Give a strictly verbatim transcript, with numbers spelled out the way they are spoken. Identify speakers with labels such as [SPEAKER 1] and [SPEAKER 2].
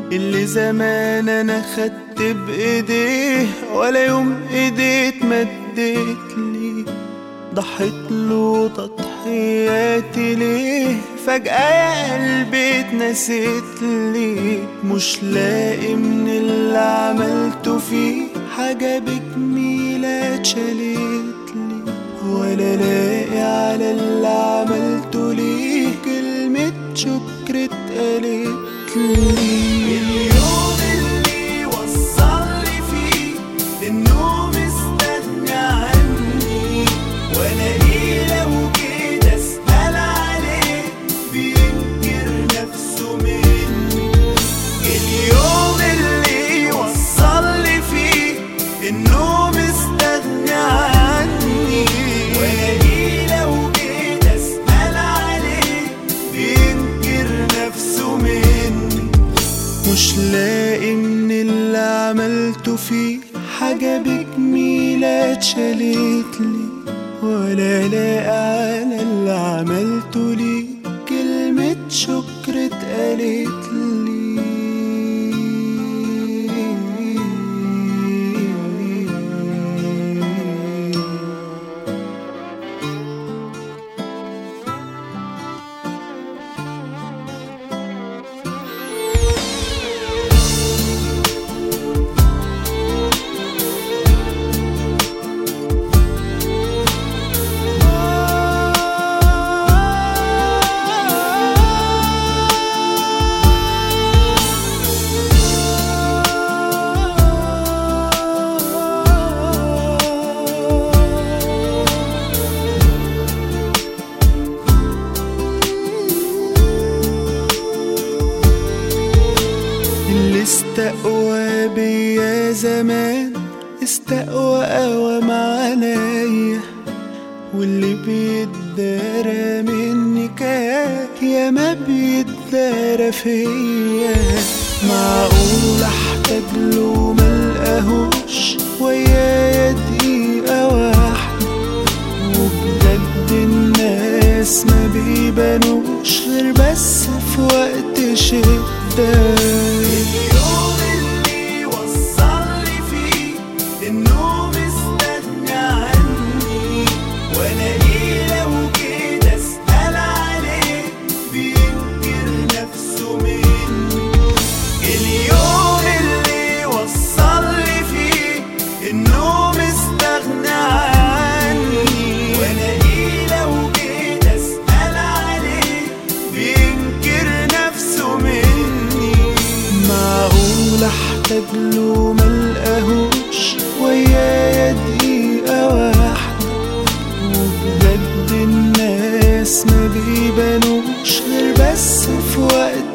[SPEAKER 1] اللي زمان انا خدت بايديه ولا يوم ايديه اتمدت لي، ضحيت له تضحياتي ليه فجأة يا قلبي اتنسيت لي. مش لاقي من اللي عملته فيه حاجة بجميلة اتشالت لي، ولا لاقي على اللي عملته ليه كلمة شكر اتقالت لي. اليوم اللي وصلني فيه انه مستغني عني، والاقيه لو كده اسأل عليه بينكر نفسه مني. اليوم اللي وصلني فيه انه مستغني عني، والاقيه لو كده اسأل عليه بينكر نفسه مني. مش لاقي من اللي عملته فيه حاجة بجميلة اتشالت لي، ولا لاقي على اللي عملته ليه كلمة شكر اتقالت لي. استقوى بيا زمان استقوى قوام عليا، واللي بيتدارى مني كان يا ما بيتدارى فيا. معقول احتاج له ملقاهوش ويايا دقيقة واحدة، وبجد الناس ما بيبانوش غير بس في وقت شدة. اليوم اللي وصلني فيه انه مستغني عني، والاقيه لو كده اسأل عليه بينكر نفسه مني. اليوم اللي وصلني فيه انه مستغني عني، والاقيه لو كده اسأل عليه بينكر نفسه مني. معقول احتاج له ملقاهوش ويايا دقيقة واحدة، وبجد الناس ما بيبانوش غير بس في وقت